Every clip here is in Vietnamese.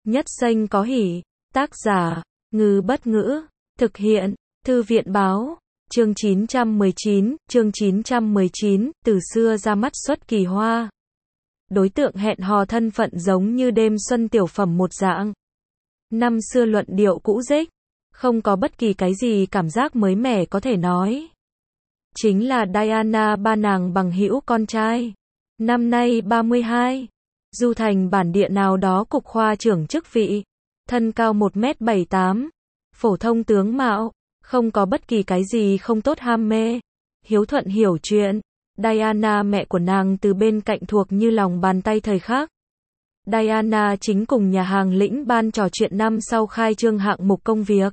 Nhất danh có hỷ. Tác giả, Ngư Bất Ngữ. Thực hiện, Thư viện Báo. Chương 919, từ xưa ra mắt xuất kỳ hoa. Đối tượng hẹn hò thân phận giống như đêm xuân tiểu phẩm một dạng. Năm xưa luận điệu cũ dích, không có bất kỳ cái gì cảm giác mới mẻ có thể nói. Chính là Diana ba nàng bằng hữu con trai. Năm nay 32. Du thành bản địa nào đó cục khoa trưởng chức vị. Thân cao 1m78. Phổ thông tướng mạo. Không có bất kỳ cái gì không tốt ham mê. Hiếu thuận hiểu chuyện. Diana mẹ của nàng từ bên cạnh thuộc như lòng bàn tay thời khắc. Diana chính cùng nhà hàng Lĩnh Ban trò chuyện năm sau khai trương hạng mục công việc.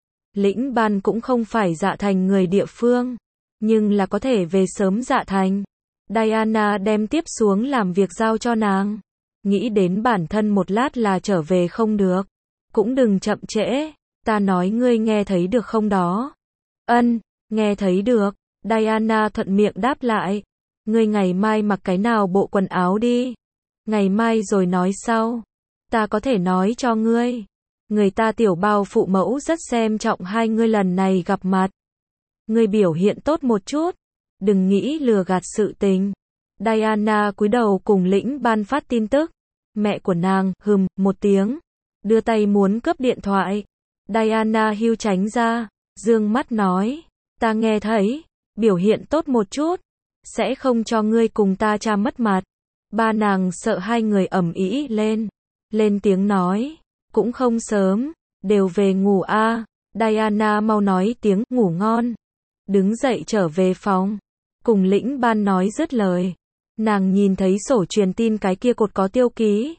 Lĩnh Ban cũng không phải Dạ Thành người địa phương, nhưng là có thể về sớm Dạ Thành. Diana đem tiếp xuống làm việc giao cho nàng. Nghĩ đến bản thân một lát là trở về không được. Cũng đừng chậm trễ. Ta nói ngươi nghe thấy được không đó? Ân, nghe thấy được. Diana thuận miệng đáp lại. Ngươi ngày mai mặc cái nào bộ quần áo đi. Ngày mai rồi nói sau. Ta có thể nói cho ngươi. Người ta tiểu bao phụ mẫu rất xem trọng hai ngươi lần này gặp mặt. Ngươi biểu hiện tốt một chút. Đừng nghĩ lừa gạt sự tình. Diana cúi đầu cùng Lĩnh Ban phát tin tức. Mẹ của nàng, một tiếng. Đưa tay muốn cướp điện thoại. Diana hưu tránh ra. Dương mắt nói. Ta nghe thấy. Biểu hiện tốt một chút. Sẽ không cho ngươi cùng ta cha mất mặt. Ba nàng sợ hai người ầm ĩ lên. Lên tiếng nói. Cũng không sớm. Đều về ngủ a. Diana mau nói tiếng ngủ ngon. Đứng dậy trở về phòng. Cùng Lĩnh Ban nói dứt lời. Nàng nhìn thấy sổ truyền tin cái kia cột có tiêu ký.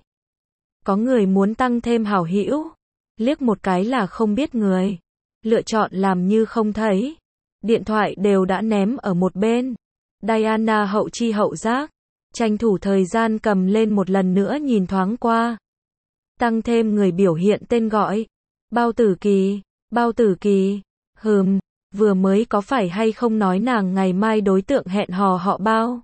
Có người muốn tăng thêm hảo hữu. Liếc một cái là không biết người. Lựa chọn làm như không thấy. Điện thoại đều đã ném ở một bên. Diana hậu chi hậu giác. Tranh thủ thời gian cầm lên một lần nữa nhìn thoáng qua. Tăng thêm người biểu hiện tên gọi. Bao Tử Kỳ. Bao Tử Kỳ. Vừa mới có phải hay không nói nàng ngày mai đối tượng hẹn hò họ Bao.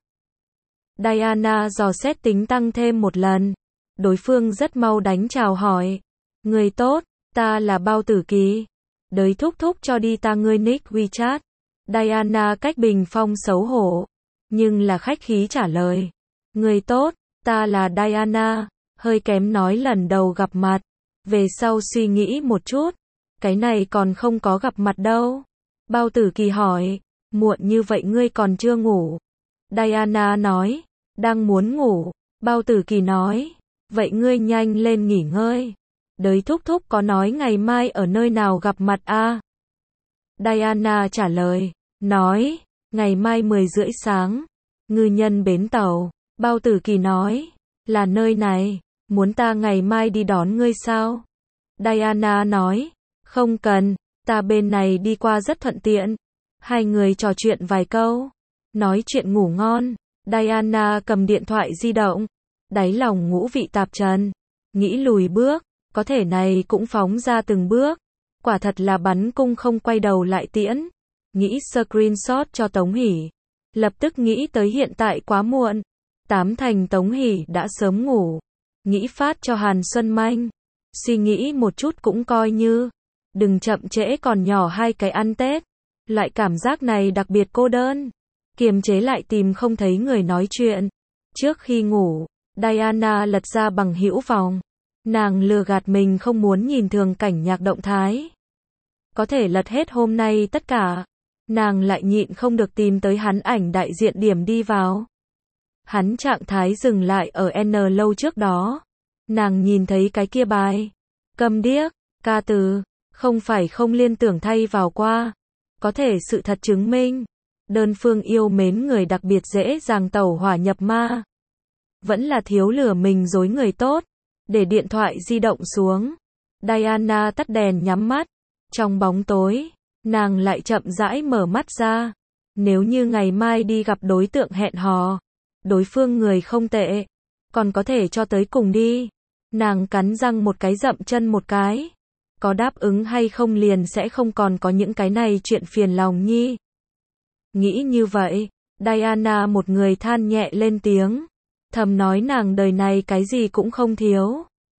Diana dò xét tính tăng thêm một lần. Đối phương rất mau đánh chào hỏi. Người tốt, ta là Bao Tử Kỳ. Đới thúc thúc cho đi ta ngươi nick WeChat. Diana cách bình phong xấu hổ. Nhưng là khách khí trả lời. Người tốt, ta là Diana. Hơi kém nói lần đầu gặp mặt. Về sau suy nghĩ một chút. Cái này còn không có gặp mặt đâu. Bao Tử Kỳ hỏi. Muộn như vậy ngươi còn chưa ngủ. Diana nói. Đang muốn ngủ. Bao Tử Kỳ nói. Vậy ngươi nhanh lên nghỉ ngơi. Đới thúc thúc có nói ngày mai ở nơi nào gặp mặt a? Diana trả lời. Nói. Ngày mai 10:30 sáng. Ngư Nhân bến tàu. Bao Tử Kỳ nói. Là nơi này. Muốn ta ngày mai đi đón ngươi sao? Diana nói. Không cần. Ta bên này đi qua rất thuận tiện. Hai người trò chuyện vài câu. Nói chuyện ngủ ngon. Diana cầm điện thoại di động. Đáy lòng ngũ vị tạp trần. Nghĩ lùi bước. Có thể này cũng phóng ra từng bước. Quả thật là bắn cung không quay đầu lại tiễn. Nghĩ screenshot cho Tống Hỷ. Lập tức nghĩ tới hiện tại quá muộn. Tám thành Tống Hỷ đã sớm ngủ. Nghĩ phát cho Hàn Xuân Manh. Suy nghĩ một chút cũng coi như. Đừng chậm trễ còn nhỏ hai cái ăn Tết. Loại cảm giác này đặc biệt cô đơn. Kiềm chế lại tìm không thấy người nói chuyện. Trước khi ngủ, Diana lật ra bằng hữu vòng. Nàng lừa gạt mình không muốn nhìn thường cảnh nhạc động thái. Có thể lật hết hôm nay tất cả. Nàng lại nhịn không được tìm tới hắn ảnh đại diện điểm đi vào. Hắn trạng thái dừng lại ở N lâu trước đó. Nàng nhìn thấy cái kia bài. Câm điếc, ca từ. Không phải không liên tưởng thay vào qua. Có thể sự thật chứng minh. Đơn phương yêu mến người đặc biệt dễ dàng tẩu hỏa nhập ma. Vẫn là thiếu lừa mình dối người tốt. Để điện thoại di động xuống. Diana tắt đèn nhắm mắt. Trong bóng tối, nàng lại chậm rãi mở mắt ra. Nếu như ngày mai đi gặp đối tượng hẹn hò. Đối phương người không tệ. Còn có thể cho tới cùng đi. Nàng cắn răng một cái dậm chân một cái. Có đáp ứng hay không liền sẽ không còn có những cái này chuyện phiền lòng nhi. Nghĩ như vậy, Diana một người than nhẹ lên tiếng. Thầm nói nàng đời này cái gì cũng không thiếu.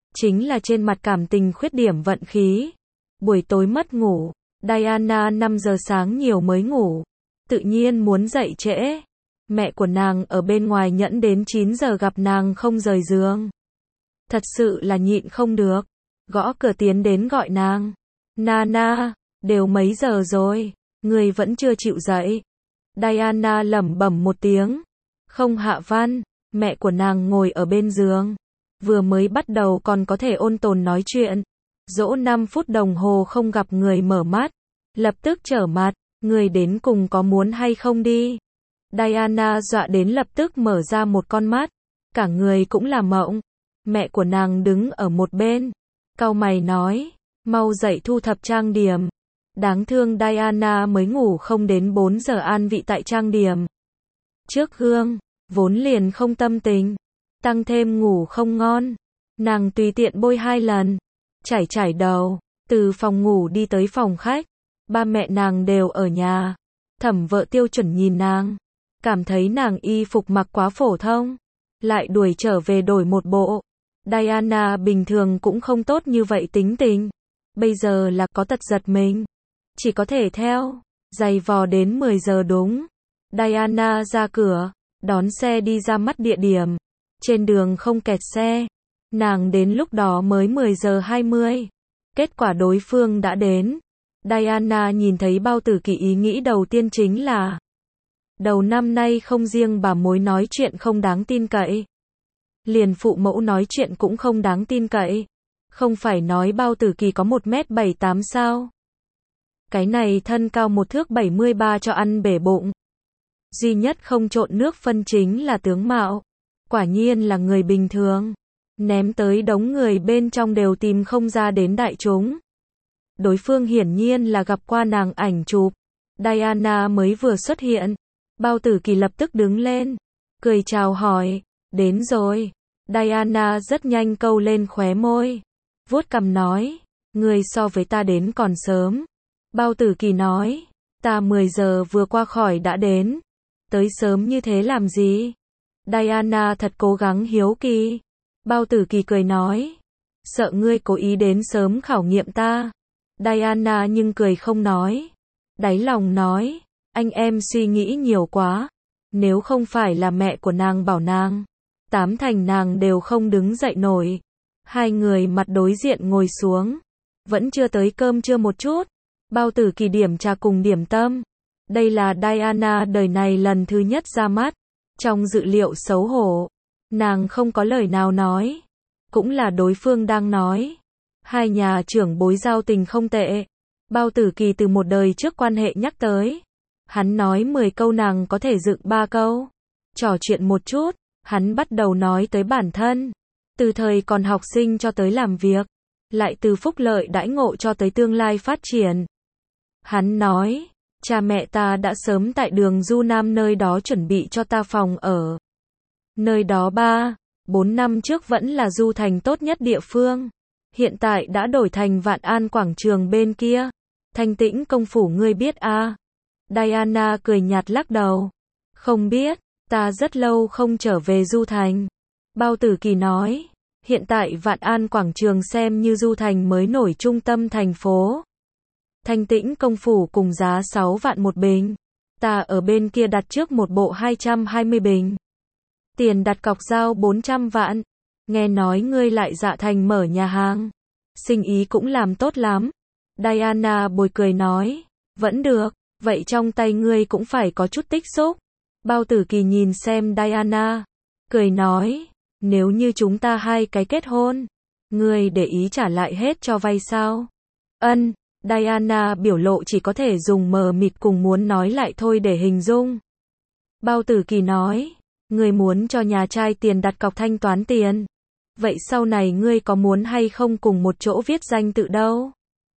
chính là trên mặt cảm tình khuyết điểm vận khí. Buổi tối mất ngủ, Diana 5 giờ sáng nhiều mới ngủ, tự nhiên muốn dậy trễ. Mẹ của nàng ở bên ngoài nhẫn đến 9 giờ gặp nàng không rời giường. Thật sự là nhịn không được, gõ cửa tiến đến gọi nàng. Nana, đều mấy giờ rồi, người vẫn chưa chịu dậy. Diana lẩm bẩm một tiếng. Không Hạ Văn, mẹ của nàng ngồi ở bên giường. Vừa mới bắt đầu còn có thể ôn tồn nói chuyện. Dỗ 5 phút đồng hồ không gặp người mở mắt. Lập tức trở mặt, người đến cùng có muốn hay không đi. Diana dọa đến lập tức mở ra một con mắt. Cả người cũng là mộng. Mẹ của nàng đứng ở một bên. Cau mày nói, mau dậy thu thập trang điểm. Đáng thương Diana mới ngủ không đến 4 giờ an vị tại trang điểm. Trước gương, vốn liền không tâm tình. Tăng thêm ngủ không ngon. Nàng tùy tiện bôi 2 lần. Chải đầu, từ phòng ngủ đi tới phòng khách. Ba mẹ nàng đều ở nhà. Thẩm vợ tiêu chuẩn nhìn nàng. Cảm thấy nàng y phục mặc quá phổ thông. Lại đuổi trở về đổi một bộ. Diana bình thường cũng không tốt như vậy tính tình. Bây giờ là có tật giật mình. Chỉ có thể theo. Giày vò đến 10 giờ đúng. Diana ra cửa. Đón xe đi ra mắt địa điểm. Trên đường không kẹt xe. Nàng đến lúc đó mới 10 giờ 20. Kết quả đối phương đã đến. Diana nhìn thấy Bao Tử Kỳ ý nghĩ đầu tiên chính là đầu năm nay không riêng bà mối nói chuyện không đáng tin cậy. Liền phụ mẫu nói chuyện cũng không đáng tin cậy. Không phải nói Bao Tử Kỳ có 1m78 sao? Cái này thân cao 1 thước 73 cho ăn bể bụng. Duy nhất không trộn nước phân chính là tướng mạo. Quả nhiên là người bình thường. Ném tới đống người bên trong đều tìm không ra đến đại chúng. Đối phương hiển nhiên là gặp qua nàng ảnh chụp. Diana mới vừa xuất hiện. Bao Tử Kỳ lập tức đứng lên. Cười chào hỏi. Đến rồi. Diana rất nhanh câu lên khóe môi. Vuốt cằm nói. Người so với ta đến còn sớm. Bao Tử Kỳ nói. Ta 10 giờ vừa qua khỏi đã đến. Tới sớm như thế làm gì? Diana thật cố gắng hiếu kỳ. Bao Tử Kỳ cười nói. Sợ ngươi cố ý đến sớm khảo nghiệm ta. Diana nhưng cười không nói. Đáy lòng nói. Anh em suy nghĩ nhiều quá. Nếu không phải là mẹ của nàng bảo nàng. 8 thành nàng đều không đứng dậy nổi. Hai người mặt đối diện ngồi xuống. Vẫn chưa tới cơm trưa một chút. Bao Tử Kỳ điểm trà cùng điểm tâm. Đây là Diana đời này lần thứ nhất ra mắt. Trong dự liệu xấu hổ. Nàng không có lời nào nói. Cũng là đối phương đang nói. Hai nhà trưởng bối giao tình không tệ. Bao Tử Kỳ từ một đời trước quan hệ nhắc tới. Hắn nói 10 câu nàng có thể dựng 3 câu. Trò chuyện một chút. Hắn bắt đầu nói tới bản thân. Từ thời còn học sinh cho tới làm việc. Lại từ phúc lợi đãi ngộ cho tới tương lai phát triển. Hắn nói. Cha mẹ ta đã sớm tại đường Du Nam nơi đó chuẩn bị cho ta phòng ở. Nơi đó 4 năm trước vẫn là Du Thành tốt nhất địa phương. Hiện tại đã đổi thành Vạn An quảng trường bên kia. Thanh Tĩnh công phủ ngươi biết à? Diana cười nhạt lắc đầu. Không biết, ta rất lâu không trở về Du Thành. Bao Tử Kỳ nói. Hiện tại Vạn An quảng trường xem như Du Thành mới nổi trung tâm thành phố. Thanh Tĩnh công phủ cùng giá 6 vạn một bình. Ta ở bên kia đặt trước một bộ 220 bình. Tiền đặt cọc giao 400 vạn. Nghe nói ngươi lại dạ thành mở nhà hàng. Sinh ý cũng làm tốt lắm. Diana bồi cười nói. Vẫn được, vậy trong tay ngươi cũng phải có chút tích xúc. Bao Tử Kỳ nhìn xem Diana. Cười nói. Nếu như chúng ta hai cái kết hôn. Ngươi để ý trả lại hết cho vay sao? Ân. Diana biểu lộ chỉ có thể dùng mờ mịt cùng muốn nói lại thôi để hình dung. Bao Tử Kỳ nói. Ngươi muốn cho nhà trai tiền đặt cọc thanh toán tiền. Vậy sau này ngươi có muốn hay không cùng một chỗ viết danh tự đâu?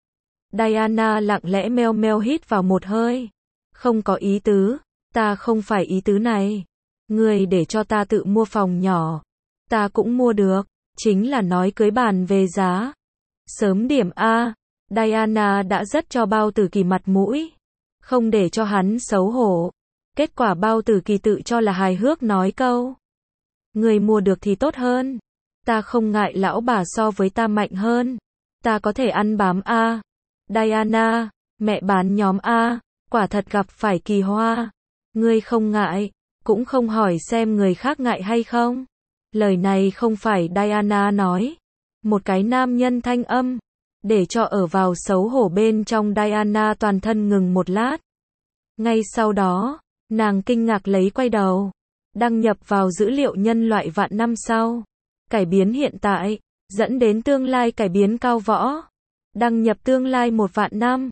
Diana lặng lẽ meo meo hít vào một hơi. Không có ý tứ. Ta không phải ý tứ này. Ngươi để cho ta tự mua phòng nhỏ. Ta cũng mua được. Chính là nói cưới bàn về giá. Sớm điểm A. Diana đã rất cho Bao Tử Kỳ mặt mũi. Không để cho hắn xấu hổ. Kết quả Bao Tử Kỳ tự cho là hài hước nói câu. Người mua được thì tốt hơn. Ta không ngại lão bà so với ta mạnh hơn. Ta có thể ăn bám a. Diana, mẹ bán nhóm a, quả thật gặp phải kỳ hoa. Ngươi không ngại, cũng không hỏi xem người khác ngại hay không. Lời này không phải Diana nói. Một cái nam nhân thanh âm, để cho ở vào xấu hổ bên trong Diana toàn thân ngừng một lát. Ngay sau đó, nàng kinh ngạc lấy quay đầu, đăng nhập vào dữ liệu nhân loại vạn năm sau. Cải biến hiện tại, dẫn đến tương lai cải biến cao võ. Đăng nhập tương lai 1 vạn năm.